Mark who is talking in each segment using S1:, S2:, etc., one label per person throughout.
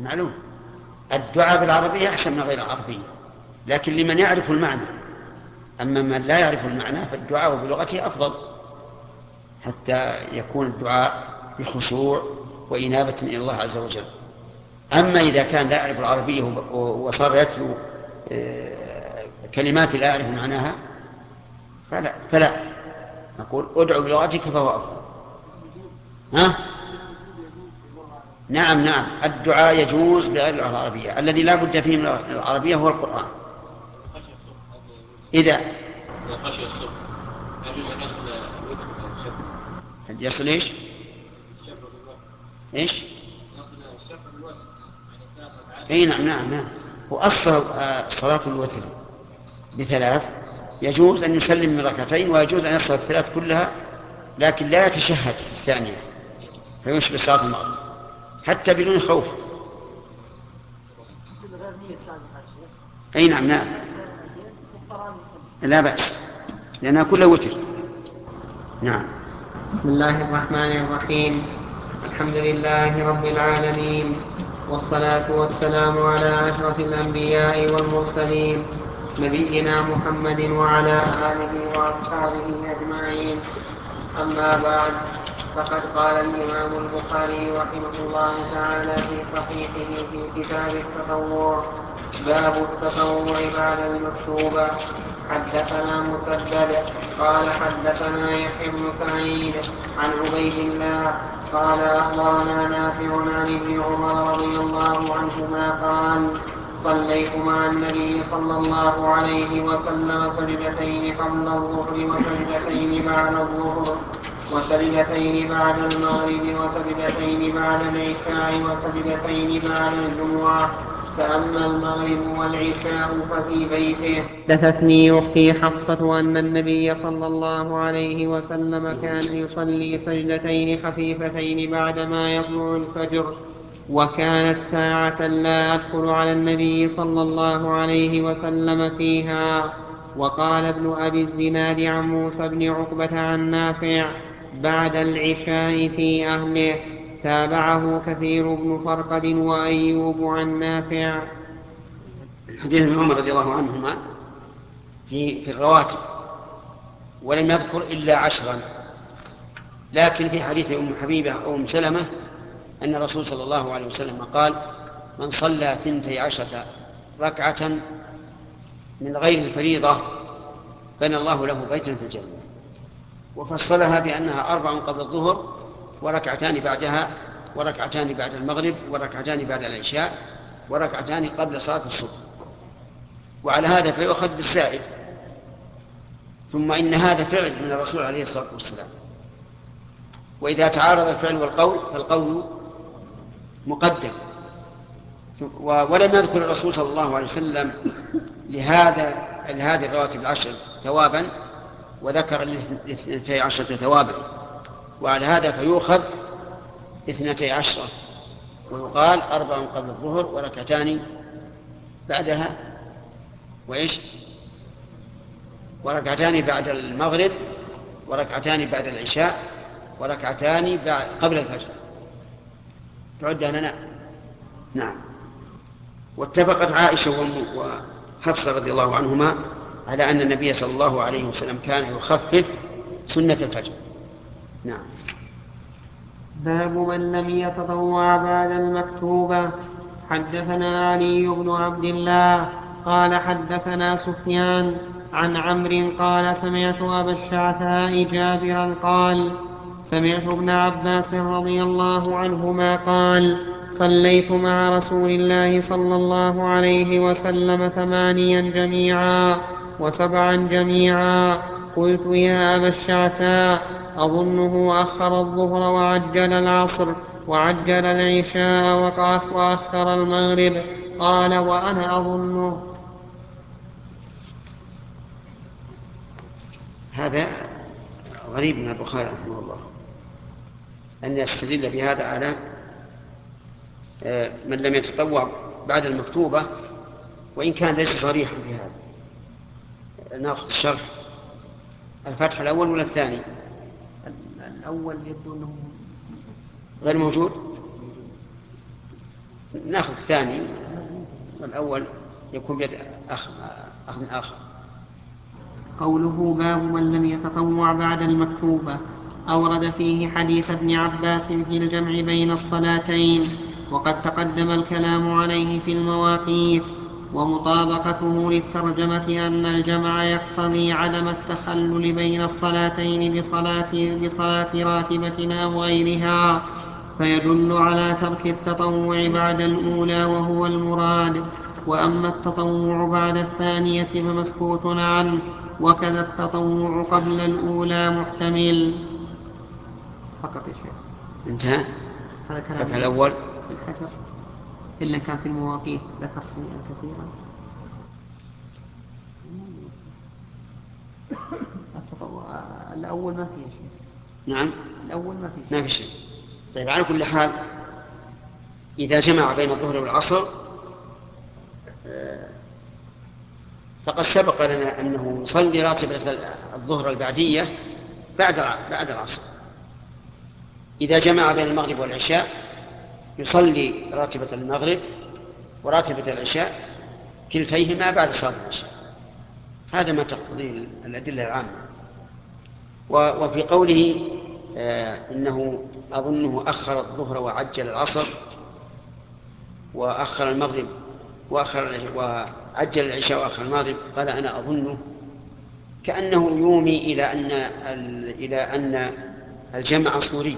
S1: معلوم الدعاء بالعربية أحسن من غير العربية، لكن لمن يعرف المعنى. أما من لا يعرف المعنى فالدعاء بلغته أفضل، حتى يكون الدعاء بخشوع وإنابة إلى الله عز وجل. أما إذا كان لا يعرف العربية وصار يتلو كلمات لا يعرف معناها فلا نقول ادعو بلغتك فهو أفضل. ها؟ نعم الدعاء يجوز بغير العربية. الذي لا بد فيه من العربية هو القرآن. إذا
S2: خشي الصبح يجوز أن يصل
S1: يصل إيش؟ إيش؟ أي نعم. وأصل صلاة الوتر ب3 يجوز أن يسلم من ركعتين، ويجوز أن يصل 3 كلها، لكن لا يتشهد في الثانية فيشبه صلاة المغرب حتى بدون خوف. أي نعم لا بأس لأنها كلها وتر. نعم.
S3: بسم الله الرحمن الرحيم. الحمد لله رب العالمين، والصلاة والسلام على أشرف الأنبياء والمرسلين، نبينا محمد وعلى آله وأصحابه أجمعين. أما بعد، فقد قال الإمام البخاري رحمه الله تعالى في صحيحه في كتاب التطوع: باب التطوع بعد المكتوبة. حدثنا مسدد قال حدثنا يحيى بن سعيد عن عبيد الله قال أخبرنا نافع عن ابن عمر رضي الله عنهما قال: صليت مع النبي صلى الله عليه وسلم سجدتين قبل الظهر وسجدتين بعد الظهر وسجدتين بعد المغرب وسجدتين بعد العشاء وسجدتين بعد الجمعة، فأما المغرب والعشاء ففي بيته. حدثتني أختي حفصة أن النبي صلى الله عليه وسلم كان يصلي سجدتين خفيفتين بعدما يطلع الفجر، وكانت ساعة لا أدخل على النبي صلى الله عليه وسلم فيها. وقال ابن أبي الزناد عن موسى بن عقبة عن نافع: بعد العشاء في أهله. تابعه كثير بن فرقد وأيوب عن نافع.
S1: حديث ابن عمر رضي الله عنهما في الرواتب، ولم يذكر إلا 10. لكن في حديث أم حبيبة أو أم سلمة أن الرسول صلى الله عليه وسلم قال: من صلى 12 ركعة من غير الفريضة بنى الله له بيتا في الجنة. وفصلها بأنها 4 قبل الظهر وركعتان بعدها وركعتان بعد المغرب وركعتان بعد العشاء وركعتان قبل صلاة الصبح. وعلى هذا فيؤخذ بالزائد. ثم إن هذا فعل من الرسول عليه الصلاة والسلام، وإذا تعارض الفعل والقول فالقول مقدم. ولم يذكر الرسول صلى الله عليه وسلم لهذه الرواتب 10 ثوابا، وذكر 12 ثوابا، وعلى هذا فيؤخذ 12 ويقال 4 قبل الظهر وركعتان بعدها وركعتان بعد المغرب وركعتان بعد العشاء وركعتان قبل الفجر. تعد لنا. نعم. واتفقت عائشة وحفصة رضي الله عنهما على أن النبي صلى الله عليه وسلم كان يخفف سنة الفجر. نعم.
S3: باب من لم يتطوع بعد المكتوبة. حدثنا علي بن عبد الله قال حدثنا سفيان عن عمرو قال سمعت أبا الشعثاء جابرا قال: سمعت ابن عباس رضي الله عنهما قال: صليت مع رسول الله صلى الله عليه وسلم 8 جميعا و7 جميعا. قلت: يا أبا الشعثاء، أظنه أخر الظهر وعجل العصر وعجل العشاء وأخر المغرب. قال: وأنا أظنه.
S1: هذا غريب من البخاري رحمه الله أن يستدل بهذا على من لم يتطوع بعد المكتوبة، وإن كان ليس صريحا في هذا. ناخذ الشرح. الفتح الأول ولا الثاني؟
S3: الأول يبدو أنه
S1: غير موجود. ناخذ الثاني والأول يكون بيد أخذ آخر.
S3: قوله باب من لم يتطوع بعد المكتوبة أورد فيه حديث ابن عباس في الجمع بين الصلاتين، وقد تقدم الكلام عليه في المواقيت، ومطابقته للترجمة أن الجمع يقتضي عدم التخلل بين الصلاتين بصلاة راتبة أو غيرها، فيدل على ترك التطوع بعد الأولى وهو المراد. وأما التطوع بعد الثانية فمسكوت عنه، وكذا التطوع قبل الأولى محتمل. فقط يا شيخ.
S1: انتهى.
S3: هذا كلام
S1: فتح الأول
S3: الحجر إلا كان في المواقيت ذكر شيئا كثيرا. التطوع الأول ما فيه شيء.
S1: نعم
S3: الأول ما فيه
S1: شيء. طيب على كل حال إذا جمع بين الظهر والعصر فقد سبق لنا أنه يصلي راتبة الظهر البعدية بعد العصر. إذا جمع بين المغرب والعشاء يصلي راتبة المغرب وراتبة العشاء كلتيهما بعد صلاة العشاء. هذا ما تقتضي الأدلة العامة. وفي قوله إنه أظنه أخر الظهر وعجل العصر وأخر المغرب وعجل العشاء وأخر المغرب، قال أنا أظنه كأنه يومي إلى أن الجمع صوري،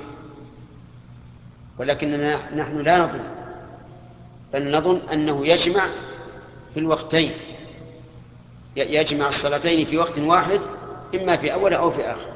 S1: ولكننا نحن لا نظن، بل نظن أنه يجمع في الوقتين، يجمع الصلاتين في وقت واحد، إما في أول أو في آخر.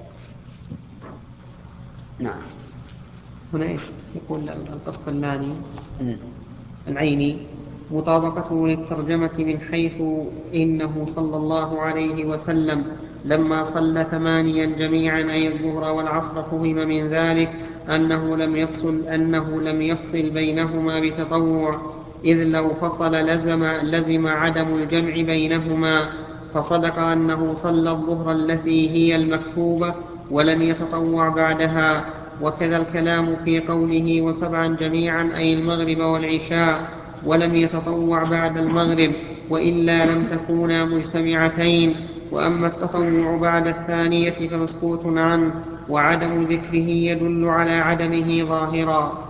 S1: نعم.
S3: هنا يقول القسطلاني العيني مطابقته للترجمة من حيث إنه صلى الله عليه وسلم لما صلى 8 جميعا أي الظهر والعصر فهم من ذلك أنه لم يفصل بينهما بتطوع، إذ لو فصل لزم عدم الجمع بينهما، فصدق أنه صلى الظهر التي هي المكتوبة ولم يتطوع بعدها. وكذا الكلام في قوله 7 جميعا أي المغرب والعشاء ولم يتطوع بعد المغرب، وإلا لم تكونا مجتمعتين. وأما التطوع بعد الثانية فمسكوت عنه، وعدم ذكره يدل على عدمه ظاهرا.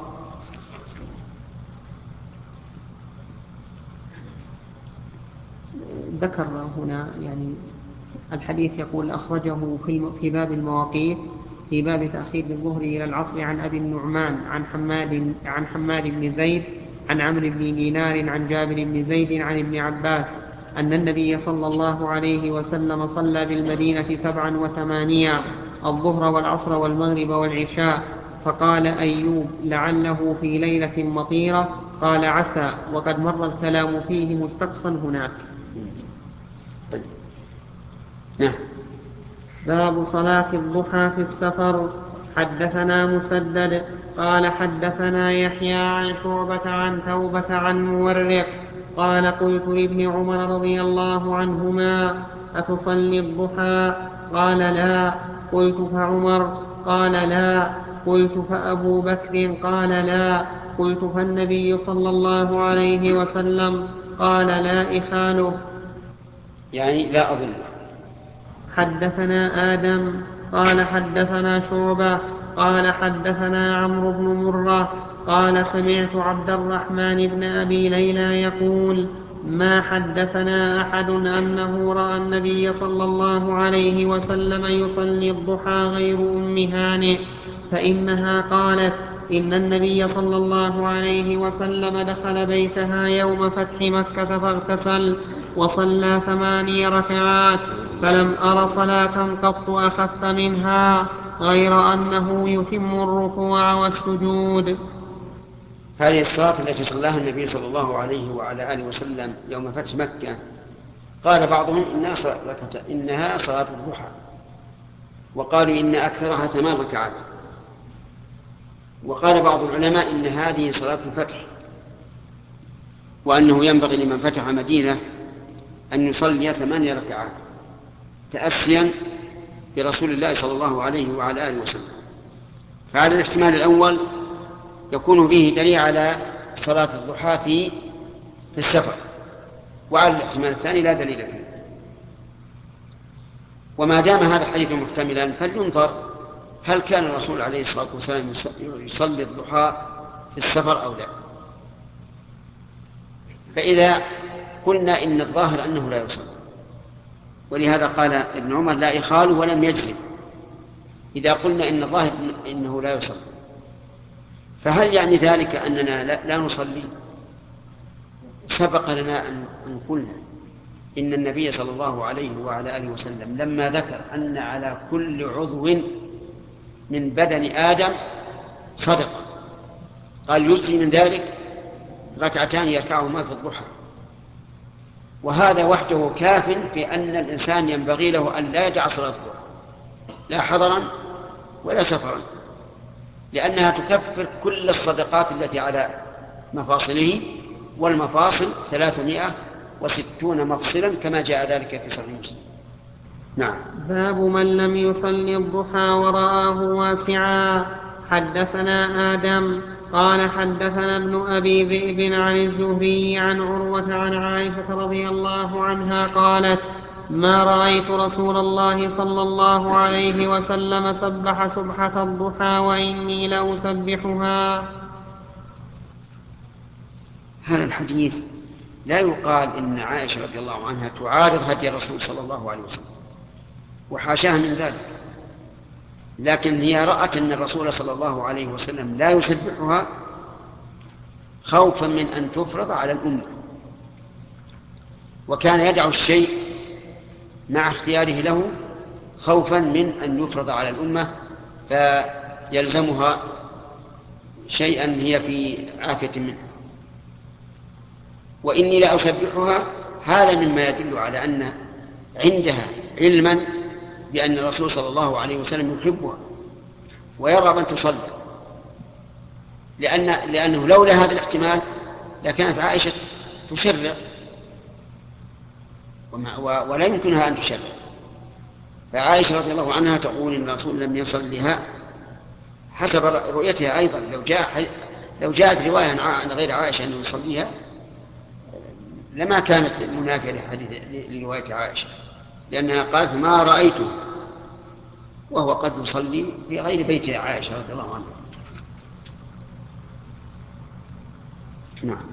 S3: ذكر هنا يعني الحديث يقول أخرجه في باب المواقيت في باب تأخير الظهر إلى العصر عن أبي النعمان عن حماد بن زيد عن عمرو بن دينار عن جابر بن زيد عن ابن عباس أن النبي صلى الله عليه وسلم صلى بالمدينة 87 الظهر والعصر والمغرب والعشاء، فقال أيوب لعله في ليلة مطيرة، قال عسى، وقد مر الكلام فيه مستقصا هناك.
S1: نعم.
S3: باب صلاة الضحى في السفر. حدثنا مسدد قال حدثنا يحيى عن شعبة عن توبة عن مورق قال قلت لابن عمر رضي الله عنهما أتصلي الضحى؟ قال لا. قلت فعمر؟ قال لا. قلت فأبو بكر؟ قال لا. قلت فالنبي صلى الله عليه وسلم؟ قال لا إخاله،
S1: يعني لا أظن.
S3: حدثنا آدم قال حدثنا شعبة قال حدثنا عمرو بن مرة قال سمعت عبد الرحمن بن أبي ليلى يقول ما حدثنا أحد أنه رأى النبي صلى الله عليه وسلم يصلي الضحى غير أم هانئ، فإنها قالت إن النبي صلى الله عليه وسلم دخل بيتها يوم فتح مكة فاغتسل وصلى 8 ركعات، فلم أر صلاة قط أخف منها غير أنه يتم الركوع والسجود.
S1: هذه الصلاة التي صلاها النبي صلى الله عليه وعلى آله وسلم يوم فتح مكة قال بعضهم إنها صلاة الضحى، وقالوا إن أكثرها 8 ركعات، وقال بعض العلماء إن هذه صلاة الفتح، وأنه ينبغي لمن فتح مدينة أن يصلي 8 ركعات تأسيا برسول الله صلى الله عليه وعلى آله وسلم. فعلى الاحتمال الأول يكون فيه دليل على صلاة الضحى في السفر، وعلى الاحتمال الثاني لا دليل فيه. وما دام هذا الحديث محتملا فلينظر هل كان الرسول عليه الصلاة والسلام يصلي الضحى في السفر أو لا. فإذا قلنا إن الظاهر أنه لا يصلي، ولهذا قال ابن عمر لا إخال ولم يجزم. إذا قلنا إن الظاهر إنه لا يصلي، فهل يعني ذلك أننا لا نصلي؟ سبق لنا أن قلنا إن النبي صلى الله عليه وعلى آله وسلم لما ذكر أن على كل عضو من بدن آدم صدقة قال يجزي من ذلك ركعتان يركعهما في الضحى، وهذا وحده كاف في أن الإنسان ينبغي له أن لا يدع صلاة الضحى لا حضرا ولا سفرا، لأنها تكفر كل الصدقات التي على مفاصله، والمفاصل 360 مفصلا كما جاء ذلك في صحيح مسلم. نعم.
S3: باب من لم يصلي الضحى ورآه واسعا. حدثنا آدم قال حدثنا ابن أبي ذئب عن الزهري عن عروة عن عائشة رضي الله عنها قالت ما رأيت رسول الله صلى الله عليه وسلم سبح سبحة الضحى وإني لأسبحها.
S1: هذا الحديث لا يقال إن عائشة رضي الله عنها تعارض هدي الرسول صلى الله عليه وسلم، وحاشاها من ذلك، لكن هي رأت أن الرسول صلى الله عليه وسلم لا يسبحها خوفا من أن تفرض على الأمة، وكان يدع الشيء مع اختياره له خوفا من أن يفرض على الأمة فيلزمها شيئا هي في عافية منه. وإني لأسبحها هذا مما يدل على أن عندها علما بأن الرسول صلى الله عليه وسلم يحبها ويرغب أن تصلي، لأنه لولا هذا الاحتمال لكانت عائشة تشرع ولا يمكنها أن تشرع. فعائشة رضي الله عنها تقول إن الرسول لم يصلها حسب رؤيتها أيضا. لو جاءت رواية عن غير عائشة أنه يصليها لما كانت منافية لرواية عائشة، لأنها قالت ما رأيته وهو قد يصلي في غير بيت عائشة رضي الله عنها. نعم.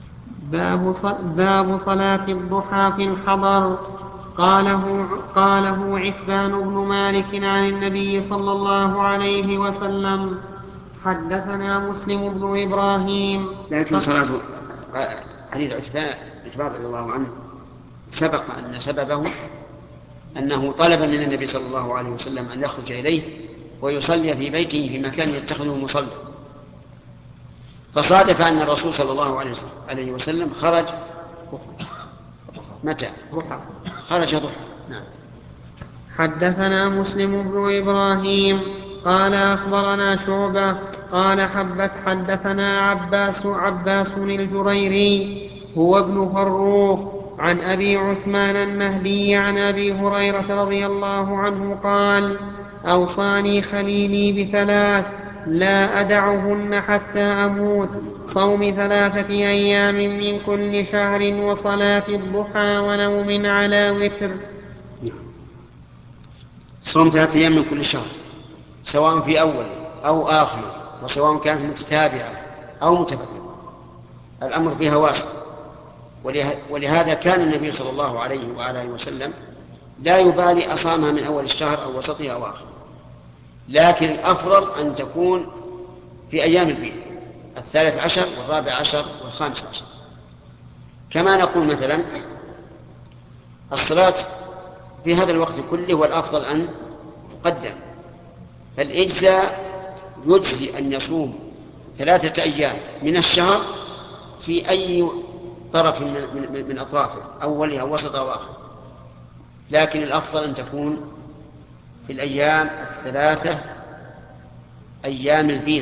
S3: باب صلاة الضحى في الحضر. قاله عتبان بن مالك عن النبي صلى الله عليه وسلم. حدثنا مسلم بن إبراهيم.
S1: لكن صلاة حديث عتبان رضي الله عنه سبق أن سببه أنه طلب من النبي صلى الله عليه وسلم أن يخرج إليه ويصلي في بيته في مكان يتخذه مصلى، فصادف أن الرسول صلى الله عليه وسلم خرج متى؟ خرج ضحى. نعم.
S3: حدثنا مسلم بن إبراهيم قال أخبرنا شعبة قال حدثنا عباس الجريري هو ابن فروخ عن أبي عثمان النهدي عن أبي هريرة رضي الله عنه قال أوصاني خليلي بثلاث لا أدعهن حتى أموت: صوم 3 أيام من كل شهر، وصلاة الضحى، ونوم على وتر.
S1: صوم 3 أيام من كل شهر سواء في أول أو آخر، وسواء كانت متتابعة أو متفرقة، الأمر فيها واسع. ولهذا كان النبي صلى الله عليه وآله وسلم لا يبالي أصامها من أول الشهر أو وسطها أو آخر، لكن الأفضل أن تكون في أيام البيض 13 و14 و15. كما نقول مثلا الصلاة في هذا الوقت كله والأفضل أن تقدم، فالإجزاء يجزي أن يصوم 3 أيام من الشهر في أي طرف من أطرافه، أولها وسطها وآخر، لكن الأفضل أن تكون في الأيام 3 أيام البيض.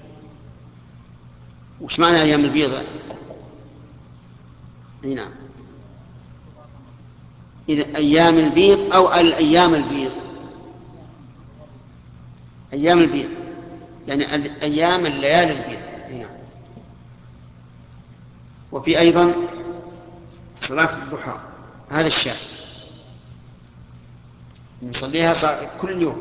S1: وش معنى أيام البيض؟ نعم، إذا أيام البيض أو الأيام البيض، أيام البيض يعني أيام الليالي البيض. نعم. وفي أيضا صلاة الضحى، هذا الشاهد نصليها كل يوم.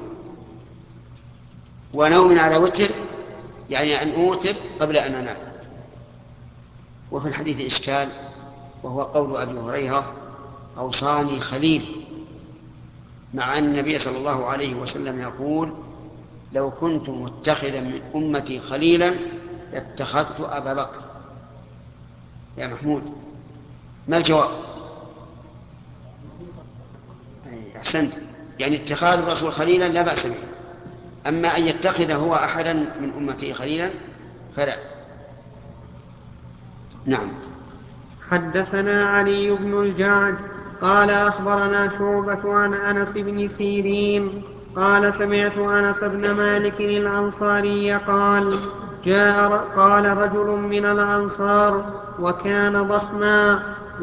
S1: ونوم على وتر يعني أن أوتر قبل أن أنام. وفي الحديث إشكال، وهو قول أبي هريرة: أوصاني خليل، مع أن النبي صلى الله عليه وسلم يقول: لو كنت متخذا من أمتي خليلا لاتخذت أبا بكر. يا محمود، ما الجواب؟ أحسنت، يعني اتخاذ الرسول خليلا لا بأس به، أما أن يتخذ هو أحدا من أمته خليلا فلا. نعم.
S3: حدثنا علي بن الجعد قال أخبرنا شعبة عن أنس بن سيرين قال سمعت أنس بن مالك الأنصاري قال قال رجل من الأنصار وكان ضخما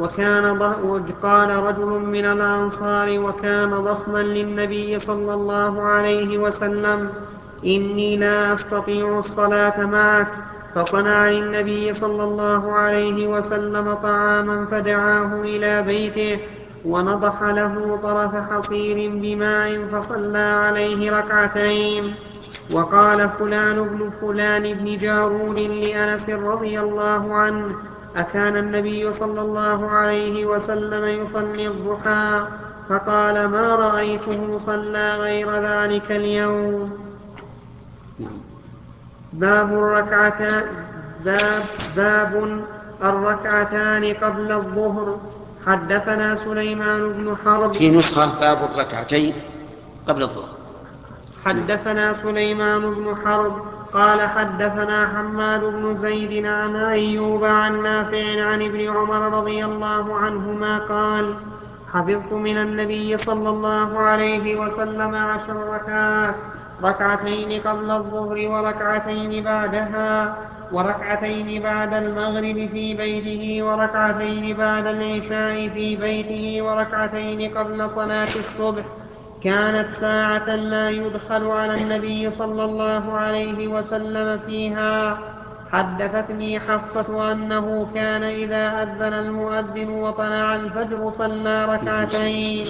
S3: للنبي صلى الله عليه وسلم: إني لا أستطيع الصلاة معك. فصنع للنبي صلى الله عليه وسلم طعاما فدعاه إلى بيته ونضح له طرف حصير بماء فصلى عليه ركعتين. وقال فلان بن جارود لأنس رضي الله عنه: أكان النبي صلى الله عليه وسلم يصلي الضحى؟ فقال: ما رأيته صلى غير ذلك اليوم. باب الركعتان قبل الظهر. حدثنا سليمان بن حرب.
S1: في نسخة باب الركعتين قبل الظهر.
S3: حدثنا سليمان بن حرب قال حدثنا حماد بن زيد عن أيوب عن نافع عن ابن عمر رضي الله عنهما قال: حفظت من النبي صلى الله عليه وسلم 10 ركعات: ركعتين قبل الظهر وركعتين بعدها، وركعتين بعد المغرب في بيته، وركعتين بعد العشاء في بيته، وركعتين قبل صلاة الصبح. كانت ساعة لا يدخل على النبي صلى الله عليه وسلم فيها. حدثتني حفصة أنه كان إذا أذن المؤذن وطلع الفجر صلى ركعتين.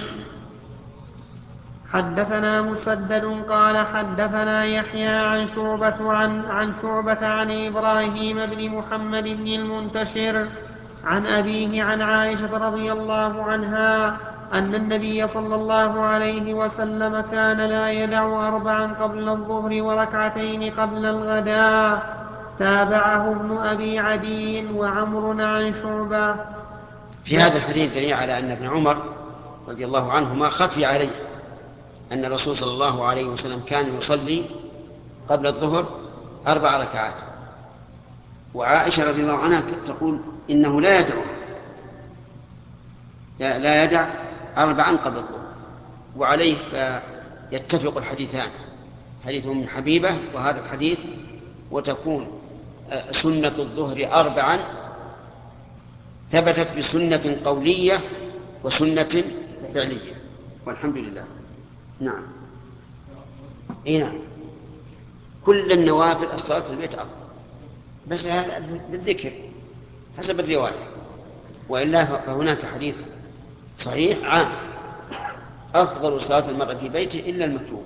S3: حدثنا مسدد قال حدثنا يحيى عن شعبة عن إبراهيم بن محمد بن المنتشر عن أبيه عن عائشة رضي الله عنها أن النبي صلى الله عليه وسلم كان لا يدع 4 قبل الظهر وركعتين قبل الغداء. تابعه ابن أبي عدي وعمر عن شعبة.
S1: في هذا الحديث دليل على أن ابن عمر رضي الله عنهما خفي عليه أن الرسول صلى الله عليه وسلم كان يصلي قبل الظهر 4 ركعات، وعائشة رضي الله عنها تقول إنه لا يدع 4 قبل الظهر. وعليه فيتفق الحديثان، حديث أم حبيبة وهذا الحديث، وتكون سنة الظهر 4 ثبتت بسنة قولية وسنة فعلية، والحمد لله. نعم. نعم، كل النوافل الصلاة في البيت أفضل، بس هذا بالذكر حسب الرواية، وإلا فهناك حديث صحيح عام: أفضل صلاة المرء في بيته إلا المكتوبة.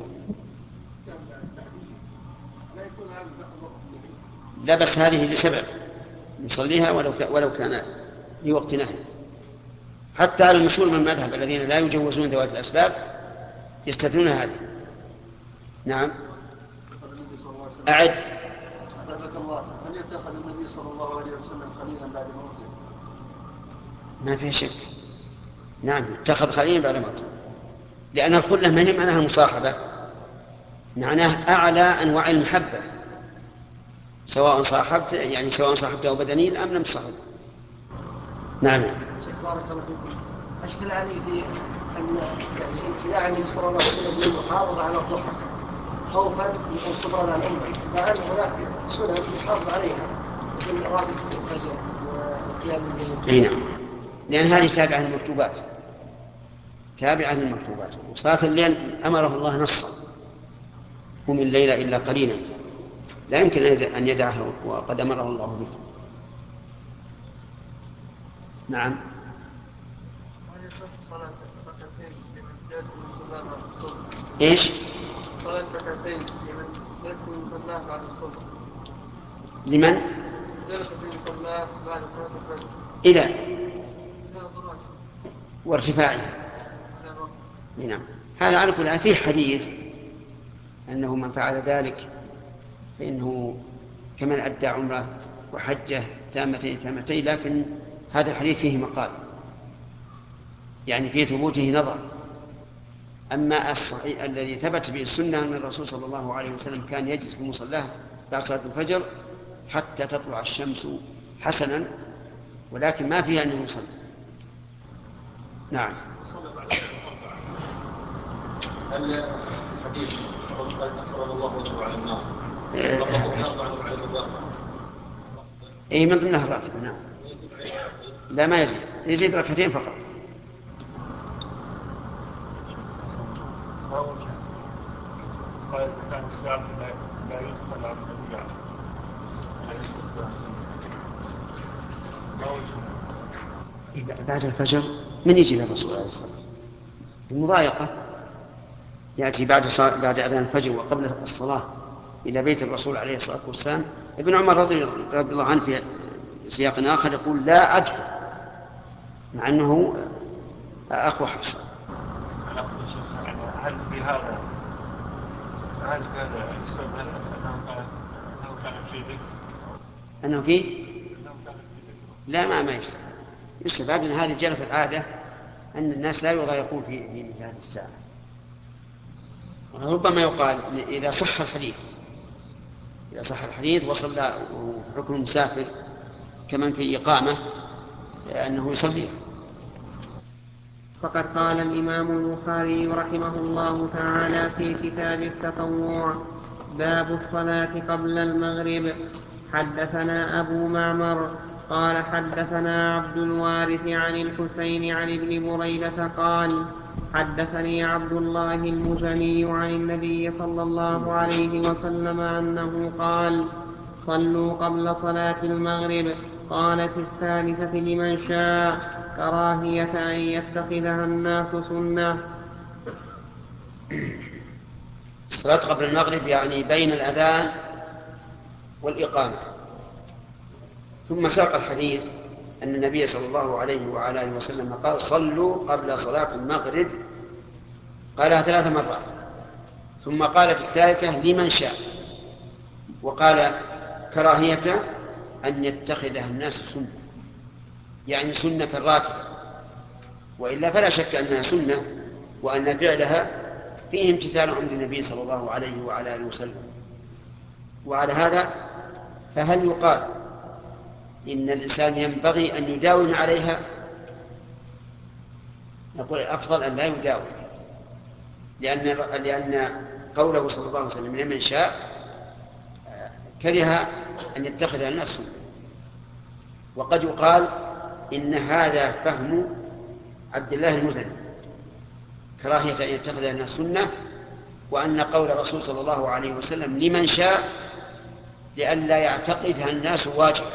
S1: لا، بس هذه لسبب نصليها ولو كان في وقت نهي. حتى على المشهور من المذهب الذين لا يجوزون ذوات الأسباب يستثنون هذه. نعم. أعد.
S4: هل يتخذ النبي صلى الله عليه وسلم خليلا بعد موته؟
S1: ما فيه شك. نعم، اتخذ خليلا بعد موته، لأن الخلة ما هي معناها المصاحبة، معناه أعلى أنواع المحبة، سواء صاحبته بدنيا أم لم تصاحبه. نعم.
S4: شيخ بارك الله فيكم، أشكل علي في أن امتناع النبي صلى الله عليه وسلم من المحافظة على الضحى خوفا من الصبر على الأمة، مع أن هناك سنن يحافظ عليها مثل راتب الفجر وقيام الليل.
S1: نعم، لأن هذه تابعة للمكتوبات. وصلاة الليل أمره الله نصا: قم الليل إلا قليلا، لا يمكن أن يدعه وقد أمره الله به. نعم.
S5: هل يصح صلاة ركعتين لمن جلس المصلى بعد الصبح؟
S1: إيش؟
S5: صلاة ركعتين لمن جلس المصلى بعد الصبح.
S1: لمن؟
S5: جلس في المصلى بعد صلاة الفجر.
S1: إلى
S5: ضراج.
S1: وارتفاعه.
S5: إلى الوقت.
S1: نعم. هذا على كل حال فيه حديث أنه من فعل ذلك فإنه كمن أدى عمره وحجه تامتين، لكن هذا الحديث فيه مقال، يعني في ثبوته نظر. أما الصحيح الذي ثبت به السنة أن الرسول صلى الله عليه وسلم كان يجلس في مصلاه بعد صلاة الفجر حتى تطلع الشمس حسنا، ولكن ما فيها أنه يصلي. نعم.
S2: هل الحديث فرض الله وجهه على النار
S1: اي من ضمنها الراتب. نعم. لا ما يزيد ركعتين فقط.
S5: قال إذا كان الساعة لا يدخل على النبي عليه الصلاة والسلام.
S1: بعد الفجر من يجي للرسول عليه الصلاة والسلام؟ المضايقة يأتي بعد أذان الفجر وقبل الصلاة إلى بيت الرسول عليه الصلاة والسلام. ابن عمر رضي الله عنه في سياق آخر يقول لا أدخل، مع أنه أخو حفصة.
S5: هل في هذا يسبب أنه كان في ذكر؟
S1: أنه فيه؟ لا ما يستفاد من هذه جرت العادة أن الناس لا يضايقون في هذه الساعة. ربما يقال إذا صح الحديث وصلى حكم المسافر كمن في إقامة أنه يصلي.
S3: فقد قال الإمام البخاري رحمه الله تعالى في كتاب التطوع: باب الصلاة قبل المغرب. حدثنا أبو معمر قال حدثنا عبد الوارث عن الحسين عن ابن بريدة قال حدثني عبد الله المزني عن النبي صلى الله عليه وسلم أنه قال: صلوا قبل صلاة المغرب. قال في الثالثة لمن شاء، كراهية أن يتخذها الناس سنة.
S1: الصلاة قبل المغرب يعني بين الأذان والإقامة. ثم ساق الحديث أن النبي صلى الله عليه وعلى آله وسلم قال: صلوا قبل صلاة المغرب، قالها 3 مرات، ثم قال في الثالثة لمن شاء، وقال كراهية أن يتخذها الناس سنة، يعني سنة راتبة، وإلا فلا شك أنها سنة وأن فعلها فيه امتثال أمر النبي صلى الله عليه وعلى آله وسلم. وعلى هذا فهل يقال إن الإنسان ينبغي أن يداوم عليها؟ نقول الأفضل أن لا يداوم، لأن قوله صلى الله عليه وسلم لمن شاء كره أن يتخذها الناس سنة. وقد يقال إن هذا فهم عبد الله المزني، كراهية أن يتخذها الناس سنة، وأن قول الرسول صلى الله عليه وسلم لمن شاء لئلا يعتقدها الناس واجبا،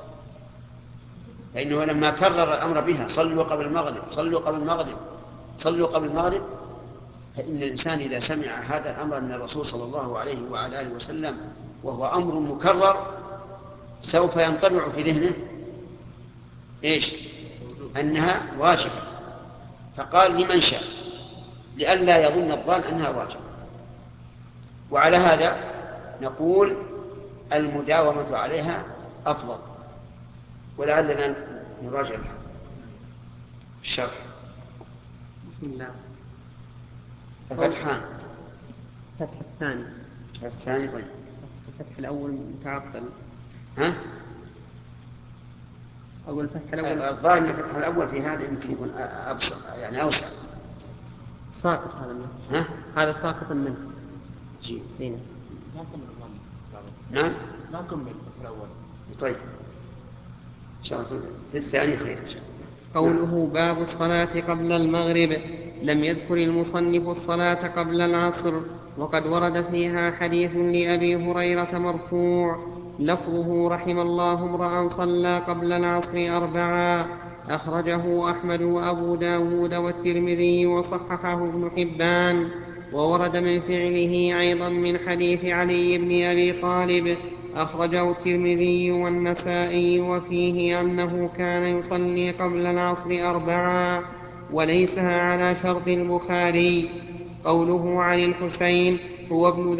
S1: فإنه لما كرر الأمر بها صلوا قبل المغرب صلوا قبل المغرب صلوا قبل المغرب، فإن الإنسان إذا سمع هذا الأمر من الرسول صلى الله عليه وعلى آله وسلم وهو أمر مكرر سوف ينطبع في ذهنه إيش؟ أنها واجبة، فقال لمن شاء لئلا يظن الظان أنها واجبة. وعلى هذا نقول المداومة عليها أفضل، ولعلنا نراجع الشرح.
S3: بسم الله.
S1: الفتحان.
S3: الفتح الثاني.
S1: الثاني طيب.
S3: الفتح الأول متعطل.
S1: ها؟
S3: أول الفتح الأول.
S1: الظاهر أن الفتح الأول في هذا يمكن يكون أبسط، يعني أوسع.
S3: ساقط هذا منه.
S1: ها؟
S3: هذا ساقط منه.
S1: جيد.
S3: هنا.
S1: نعم.
S2: لا نكمل الفتح الأول.
S1: طيب. إن شاء الله في الثاني خير إن شاء الله.
S3: قوله باب الصلاة قبل المغرب. لم يذكر المصنف الصلاة قبل العصر، وقد ورد فيها حديث لأبي هريرة مرفوع لفظه: رحم الله امرأ صلى قبل العصر 4، أخرجه أحمد وأبو داود والترمذي وصححه ابن حبان. وورد من فعله أيضا من حديث علي بن أبي طالب أخرجه الترمذي والنسائي وفيه أنه كان يصلي قبل العصر 4 وليسها على شرط البخاري. قوله عن الحسين هو ابن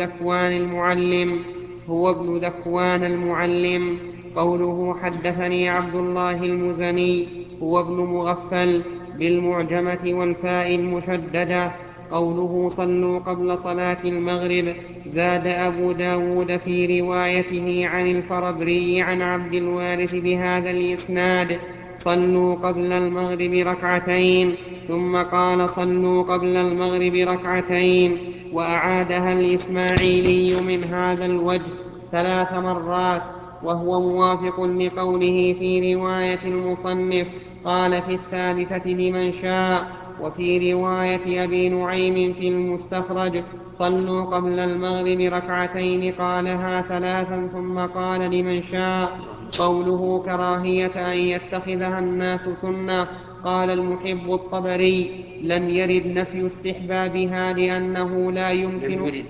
S3: ذكوان المعلم. قوله حدثني عبد الله المزني هو ابن مغفل بالمعجمة والفاء المشددة. قوله صلوا قبل صلاة المغرب. زاد أبو داود في روايته عن الفربري عن عبد الوارث بهذا الإسناد صلوا قبل المغرب ركعتين، ثم قال صلوا قبل المغرب ركعتين، وأعادها الإسماعيلي من هذا الوجه 3 مرات، وهو موافق لقوله في رواية المصنف قال في الثالثة لمن شاء. وفي رواية أبي نعيم في المستخرج صلوا قبل المغرب ركعتين قالها 3 ثم قال لمن شاء. قوله كراهية أن يتخذها الناس سنة. قال المحب الطبري لم يرد نفي استحبابها لأنه لا يمكن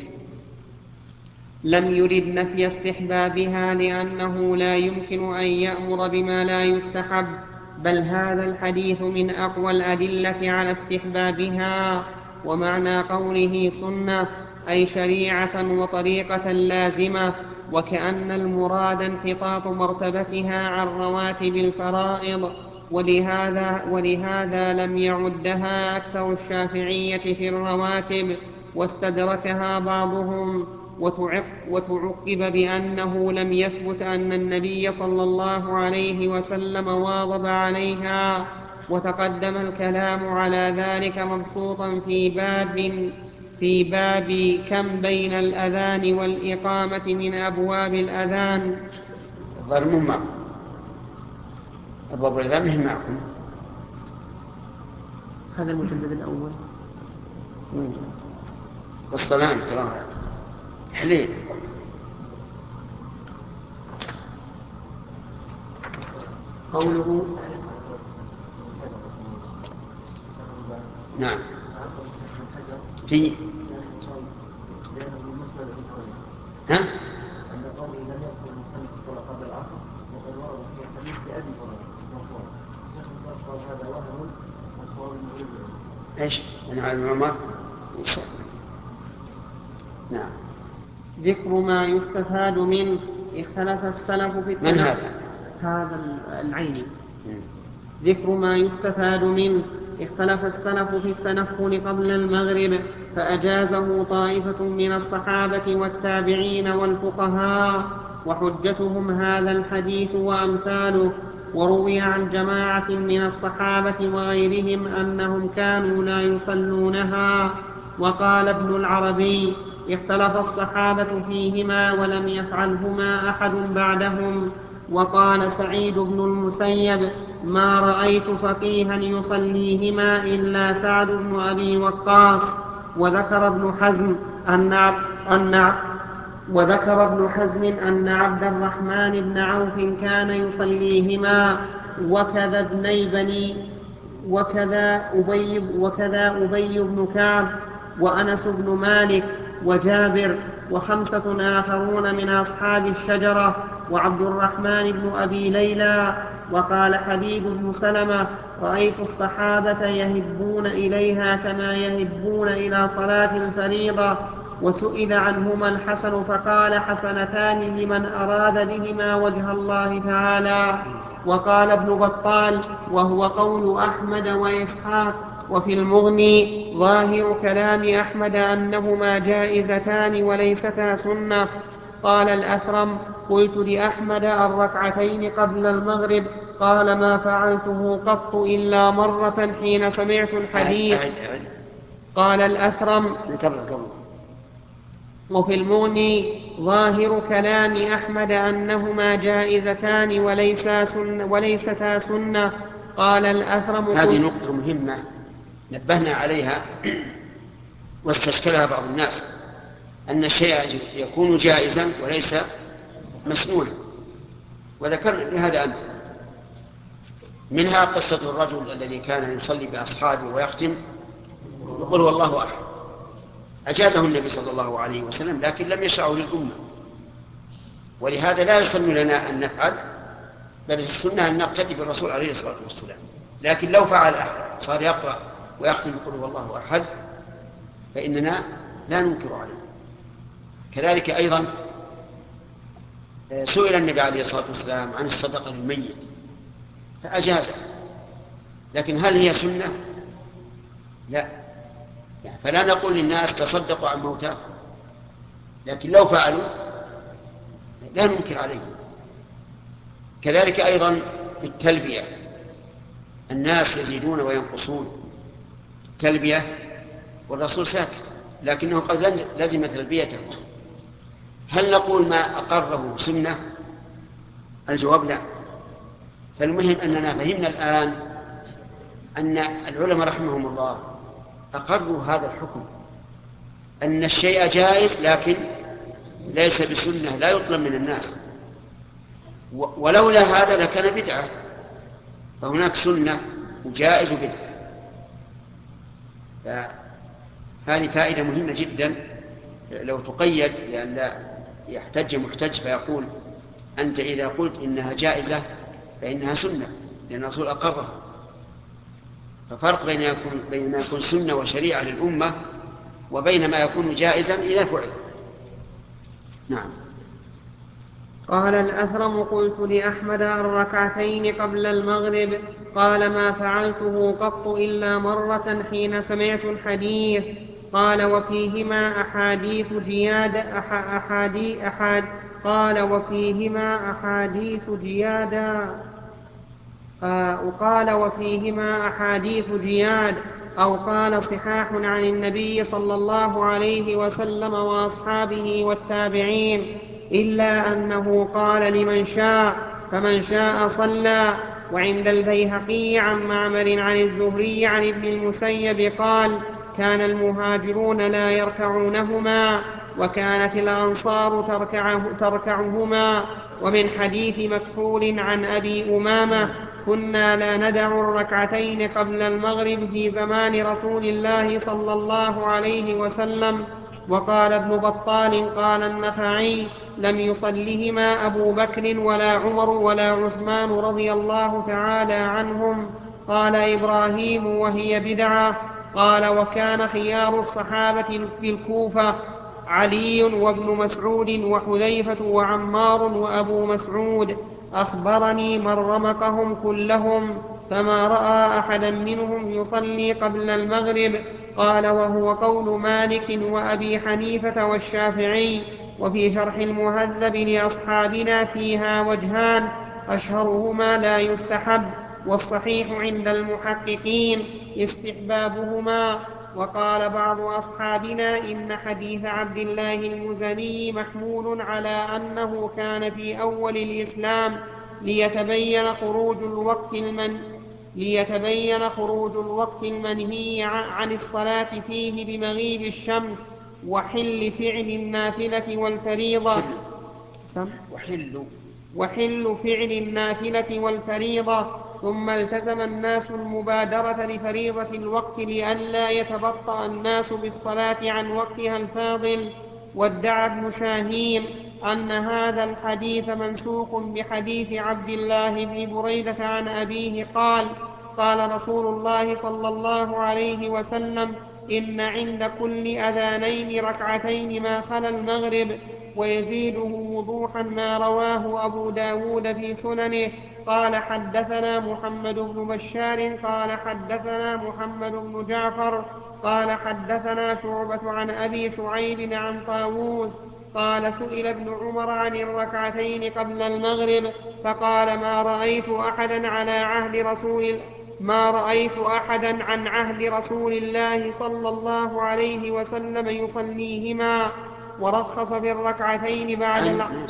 S3: أن يأمر بما لا يستحب، بل هذا الحديث من أقوى الأدلة على استحبابها. ومعنى قوله سنة أي شريعة وطريقة لازمة، وكأن المراد انحطاط مرتبتها عن رواتب الفرائض، ولهذا لم يعدها أكثر الشافعية في الرواتب، واستدركها بعضهم. وتعقب بأنه لم يثبت أن النبي صلى الله عليه وسلم واظب عليها. وتقدم الكلام على ذلك مبسوطا في باب كم بين الأذان والإقامة من أبواب الأذان.
S1: الظالمون معكم، أبواب الأذان مهم معكم.
S3: هذا المجلد الأول
S1: والصلاة ترى حليل.
S3: قوله
S1: نعم في ها؟
S4: عند قوله لم يذكر المصلي الصلاة قبل العصر وقد ورد في الحديث بأبي مرفوع. شيخ الناس قال هذا وهم والصواب المغلوب
S1: ايش؟ أنا على عمر. نعم.
S3: ذكر ما يستفاد منه. اختلف السلف في
S1: من
S3: هذا العيني. ذكر ما يستفاد منه. اختلف السلف في التنفل قبل المغرب، فأجازه طائفة من الصحابة والتابعين والفقهاء، وحجتهم هذا الحديث وأمثاله. وروي عن جماعة من الصحابة وغيرهم أنهم كانوا لا يصلونها. وقال ابن العربي اختلف الصحابة فيهما ولم يفعلهما أحد بعدهم. وقال سعيد بن المسيب ما رأيت فقيها يصليهما إلا سعد بن أبي وقاص. وذكر ابن حزم أن عبد الرحمن بن عوف كان يصليهما، وكذا أبي بن كعب وأنس بن مالك وجابر وخمسة آخرون من أصحاب الشجرة وعبد الرحمن بن أبي ليلى. وقال حبيب بن سلمة رأيت الصحابة يهبون إليها كما يهبون إلى صلاة الفريضة. وسئل عنهما الحسن فقال حسنتان لمن أراد بهما وجه الله تعالى. وقال ابن بطال وهو قول أحمد وإسحاق. وفي المغني ظاهر كلام أحمد أنهما جائزتان وليستا سنة. قال الأثرم قلت لأحمد الركعتين قبل المغرب، قال ما فعلته قط إلا مرة حين سمعت الحديث. قال الأثرم وفي المغني ظاهر كلام أحمد أنهما جائزتان وليستا سنة. قال الأثرم
S1: هذه نقطة مهمة نبهنا عليها واستشكلها بعض الناس، أن الشيء يكون جائزا وليس مسنونا، وذكرنا بهذا أمثلة. منها قصة الرجل الذي كان يصلي بأصحابه ويختم يقول هو الله أحد، أجازه النبي صلى الله عليه وسلم لكن لم يشرعه للأمة، ولهذا لا يسن لنا أن نفعل، بل السنة أن نقتدي بالرسول عليه الصلاة والسلام. لكن لو فعل أحد صار يقرأ ويختم يقول هو الله أحد فإننا لا ننكر عليه. كذلك أيضا سئل النبي عليه الصلاة والسلام عن الصدقة للميت فأجازه، لكن هل هي سنة؟ لا، فلا نقول للناس تصدقوا عن موتاكم، لكن لو فعلوا لا ننكر عليهم. كذلك أيضا في التلبية الناس يزيدون وينقصون التلبية والرسول ساكت لكنه قد لزم تلبيته، هل نقول ما أقره سنة؟ الجواب لا. فالمهم أننا فهمنا الآن أن العلماء رحمهم الله أقروا هذا الحكم، أن الشيء جائز لكن ليس بسنة لا يطلب من الناس، ولولا هذا لكان بدعة، فهناك سنة وجائز وبدعة. هذه فائدة مهمة جدا لو تقيد، لأن لا يحتج محتج فيقول أنت إذا قلت إنها جائزة فإنها سنة لأن الرسول أقرها. ففرق بين ما يكون سنة وشريعة للأمة وبين ما يكون جائزا إذا فعل. نعم.
S3: قال الأثرم قلت لأحمد الركعتين قبل المغرب قال ما فعلته قط إلا مرة حين سمعت الحديث. قال وفيهما أحاديث جياد قال وفيهما أحاديث جيادا وقال وفيهما أحاديث جياد أو قال صحاح عن النبي صلى الله عليه وسلم وأصحابه والتابعين، إلا أنه قال لمن شاء فمن شاء صلى. وعند البيهقي عن معمر عن الزهري عن ابن المسيب قال كان المهاجرون لا يركعونهما وكانت الأنصار تركعهما. ومن حديث مكحول عن أبي أمامة كنا لا ندع الركعتين قبل المغرب في زمان رسول الله صلى الله عليه وسلم. وقال ابن بطال قال النخعي لم يصلهما أبو بكر ولا عمر ولا عثمان رضي الله تعالى عنهم. قال إبراهيم وهي بدعة. قال وكان خيار الصحابة في الكوفة علي وابن مسعود وحذيفة وعمار وأبو مسعود. أخبرني من رمقهم كلهم فما رأى أحدا منهم يصلي قبل المغرب. قال وهو قول مالك وأبي حنيفة والشافعي. وفي شرح المهذب لأصحابنا فيها وجهان أشهرهما لا يستحب والصحيح عند المحققين استحبابهما. وقال بعض أصحابنا إن حديث عبد الله المزني محمول على أنه كان في أول الإسلام ليتبين خروج الوقت المنهي عن الصلاة فيه بمغيب الشمس وحل فعل النافلة والفريضة وحل فعل النافلة والفريضة. ثم التزم الناس المبادرة لفريضة الوقت لئلا يتبطأ الناس بالصلاة عن وقتها الفاضل. وادعى ابن شاهين أن هذا الحديث منسوخ بحديث عبد الله بن بريدة عن أبيه قال قال رسول الله صلى الله عليه وسلم إن عند كل أذانين ركعتين ما خلا المغرب. ويزيده وضوحا ما رواه أبو داود في سننه. قال حدثنا محمد بن بشار قال حدثنا محمد بن جعفر قال حدثنا شعبة عن أبي شعيب عن طاووس قال سئل ابن عمر عن الركعتين قبل المغرب فقال ما رأيت أحدا عن عهد رسول الله صلى الله عليه وسلم يصليهما. ورخص في الركعتين بعد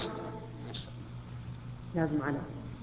S3: لازم على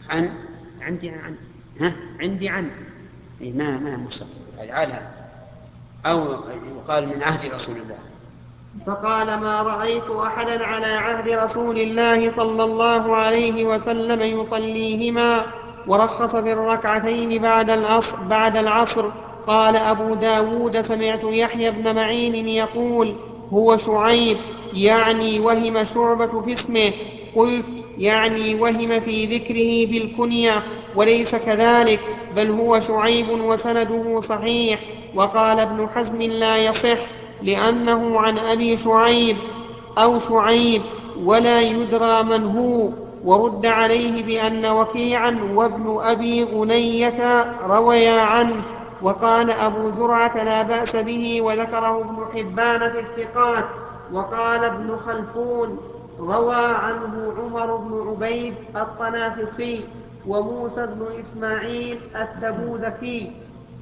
S3: عندي عن
S1: ما مصر على أو يقال من عهد رسول الله.
S3: فقال ما رأيت أحدا على عهد رسول الله صلى الله عليه وسلم يصليهما. ورخص في الركعتين بعد العصر. قال أبو داود سمعت يحيى بن معين يقول هو شعيب يعني وهم شعبة في اسمه. قلت يعني وهم في ذكره بالكنية، وليس كذلك بل هو شعيب وسنده صحيح. وقال ابن حزم لا يصح لأنه عن أبي شعيب أو شعيب ولا يدرى من هو. ورد عليه بأن وكيعا وابن أبي غنية رويا عنه. وقال أبو زرعة لا بأس به وذكره ابن حبان في الثقات. وقال ابن خلفون روى عنه عمر بن عبيد الطنافسي وموسى بن إسماعيل التبوذكي.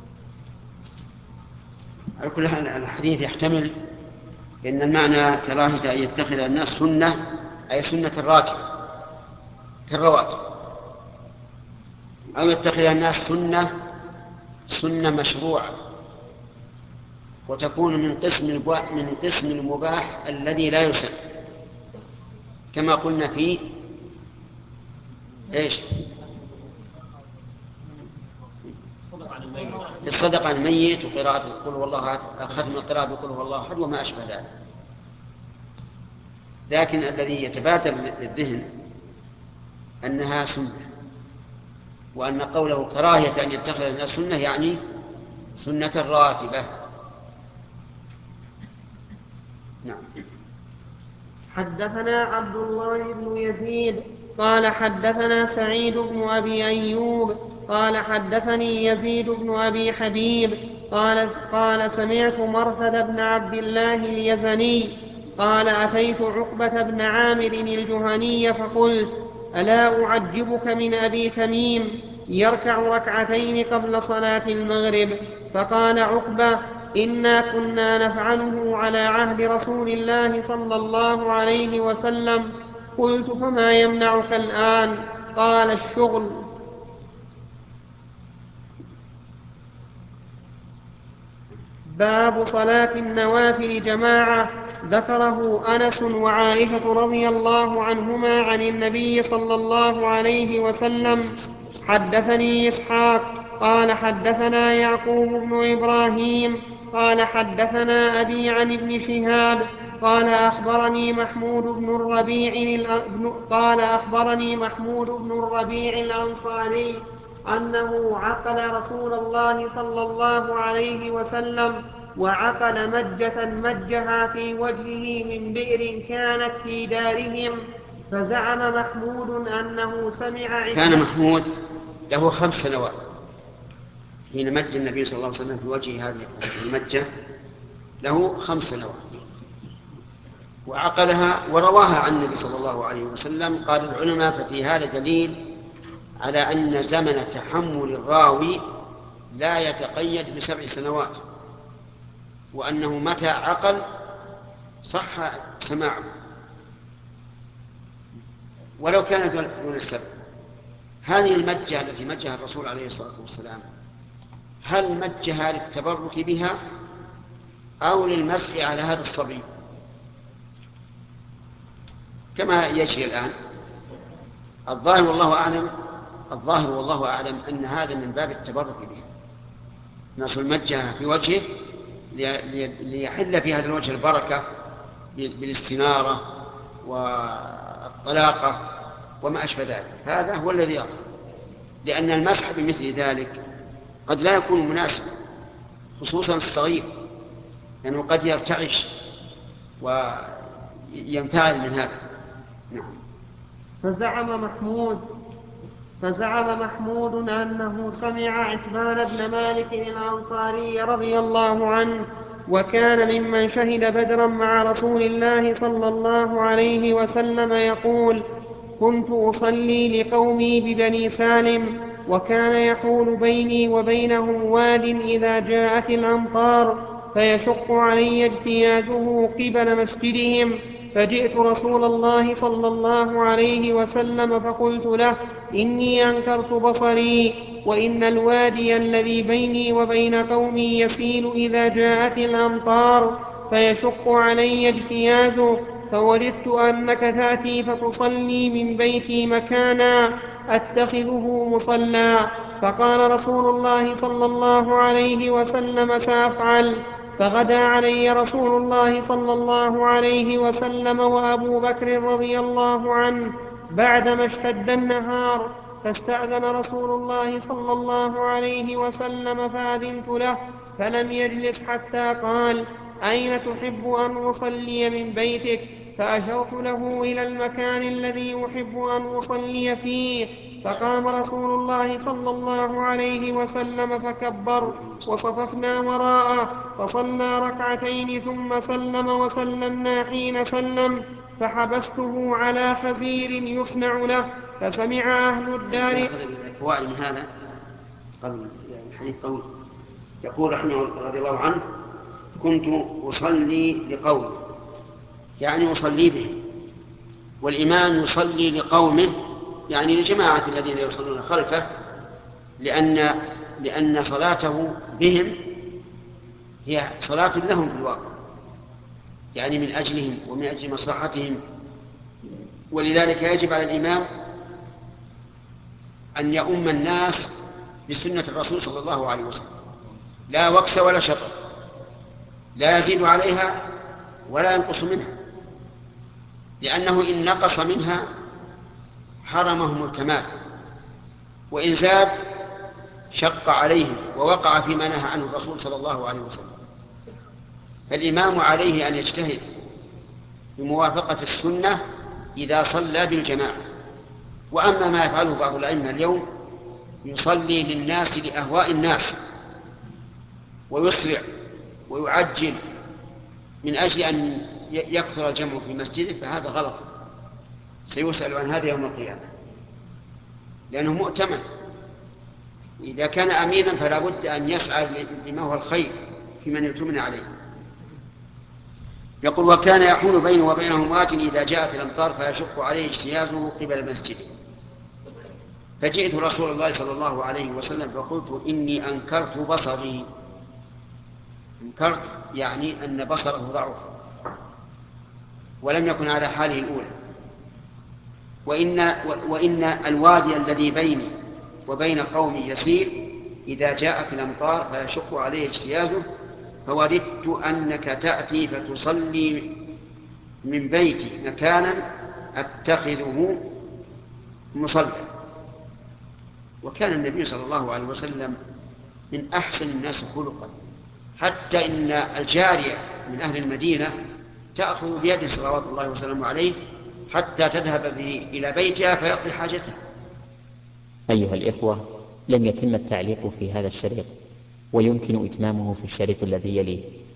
S1: على كل حال الحديث يحتمل أن المعنى كراهة أن يتخذ الناس سنة أي سنة الراتب كالرواتب، أو يتخذ الناس سنة مشروعة وتكون من قسم المباح الذي لا يسن، كما قلنا في ايش؟ في الصدقة عن الميت وقراءة قل هو الله أحد، ختم القراءة بقل هو الله أحد وما أشبه ذلك. لكن الذي يتبادر للذهن أنها سنة، وأن قوله كراهية أن يتخذ الناس سنة يعني سنة الراتبة. نعم.
S3: حدثنا عبد الله بن يزيد قال حدثنا سعيد بن أبي أيوب قال حدثني يزيد بن أبي حبيب قال سمعت مرثد بن عبد الله اليزني قال أتيت عقبة بن عامر الجهني فقلت ألا أعجبك من أبي تميم يركع ركعتين قبل صلاة المغرب؟ فقال عقبة إنا كنا نفعله على عهد رسول الله صلى الله عليه وسلم. قلت فما يمنعك الآن؟ قال الشغل. باب صلاة النوافل جماعة. ذكره أنس وعائشة رضي الله عنهما عن النبي صلى الله عليه وسلم. حدثني إسحاق قال حدثنا يعقوب بن إبراهيم قال حدثنا أبي عن ابن شهاب قال أخبرني محمود بن الربيع الأنصاري أنه عقل رسول الله صلى الله عليه وسلم وعقل مجة مجها في وجهه من بئر كانت في دارهم. فزعم محمود أنه سمع
S1: كان محمود له 5 سنوات حين مج النبي صلى الله عليه وسلم في وجه هذه المجة، له 5 سنوات وعقلها ورواها عن النبي صلى الله عليه وسلم. قال العلماء ففي هذا دليل على أن زمن تحمل الراوي لا يتقيد ب7 سنوات، وأنه متى عقل صح سماعه ولو كان دون السبب. هذه المجة التي مجها الرسول عليه الصلاة والسلام هل مجها للتبرك بها أو للمسح على هذا الصبي كما يجري الآن؟ الظاهر والله أعلم أن هذا من باب التبرك بها، نص المجة في وجهه ليحل في هذا الوجه البركة بالاستنارة والطلاقة وما أشبه ذلك. هذا هو الذي يظهر، لأن المسح بمثل ذلك قد لا يكون مناسبا، خصوصا الصغير لأنه قد يرتعش وينفعل من هذا. نعم.
S3: فزعم محمود أنه سمع عتبان بن مالك الأنصاري رضي الله عنه وكان ممن شهد بدرا مع رسول الله صلى الله عليه وسلم يقول كنت أصلي لقومي ببني سالم وكان يحول بيني وبينهم واد إذا جاءت الأمطار فيشق علي اجتيازه قبل مسجدهم. فجئت رسول الله صلى الله عليه وسلم فقلت له إني أنكرت بصري وإن الوادي الذي بيني وبين قومي يسيل إذا جاءت الأمطار فيشق علي اجتيازه، فوددت أنك تأتي فتصلي من بيتي مكانا. أتخذه مصلى. فقال رسول الله صلى الله عليه وسلم سأفعل. فغدا علي رسول الله صلى الله عليه وسلم وأبو بكر رضي الله عنه بعدما اشتد النهار، فاستأذن رسول الله صلى الله عليه وسلم فأذنت له، فلم يجلس حتى قال: أين تحب أن أصلي من بيتك؟ فأشرت له إلى المكان الذي أحب أن أصلي فيه. فقام رسول الله صلى الله عليه وسلم فكبر، وصففنا وراءه فصلى ركعتين ثم سلم وسلمنا حين سلم، فحبسته على خزير يصنع له، فسمع أهل الدار.
S1: الفوائد من هذا قبل الحديث طويل. يقول رحمه رضي الله عنه: كنت أصلي لقومي، يعني أصلي به، والإمام يصلي لقومه يعني لجماعة الذين يصلون خلفه، لأن صلاته بهم هي صلاة لهم في الواقع، يعني من أجلهم ومن أجل مصلحتهم. ولذلك يجب على الإمام أن يؤم الناس بسنة الرسول صلى الله عليه وسلم، لا وكس ولا شطر، لا يزيد عليها ولا ينقص منها، لأنه إن نقص منها حرمهم الكمال، وإن زاد شق عليهم ووقع فيما نهى عنه الرسول صلى الله عليه وسلم. فالإمام عليه أن يجتهد بموافقة السنة إذا صلى بالجماعة. وأما ما يفعله بعض الأئمة اليوم، يصلي للناس لأهواء الناس ويسرع ويعجل من أجل أن يكثر الجمع في مسجده، فهذا غلط، سيسأل عن هذا يوم القيامة، لأنه مؤتمن. إذا كان أمينا فلا بد أن يسعى لما هو الخير في من يؤتمن عليه. يقول: وكان يحول بينه وبينهم واد إذا جاءت الأمطار فيشق عليه اجتيازه قبل المسجد. فجئت رسول الله صلى الله عليه وسلم فقلت: إني أنكرت بصري. انكرت يعني أن بصره ضعف ولم يكن على حاله الأولى، وإن الوادي الذي بيني وبين قومي يسير إذا جاءت الأمطار فيشق عليه اجتيازه، فوددت أنك تأتي فتصلي من بيتي مكانا أتخذه مصلى. وكان النبي صلى الله عليه وسلم من أحسن الناس خلقا، حتى إن الجارية من أهل المدينة تأخذ بيده صلوات الله وسلامه عليه حتى تذهب به إلى بيتها فيقضي حاجتها.
S6: أيها الإخوة، لم يتم التعليق في هذا الشريط، ويمكن إتمامه في الشريط الذي يليه.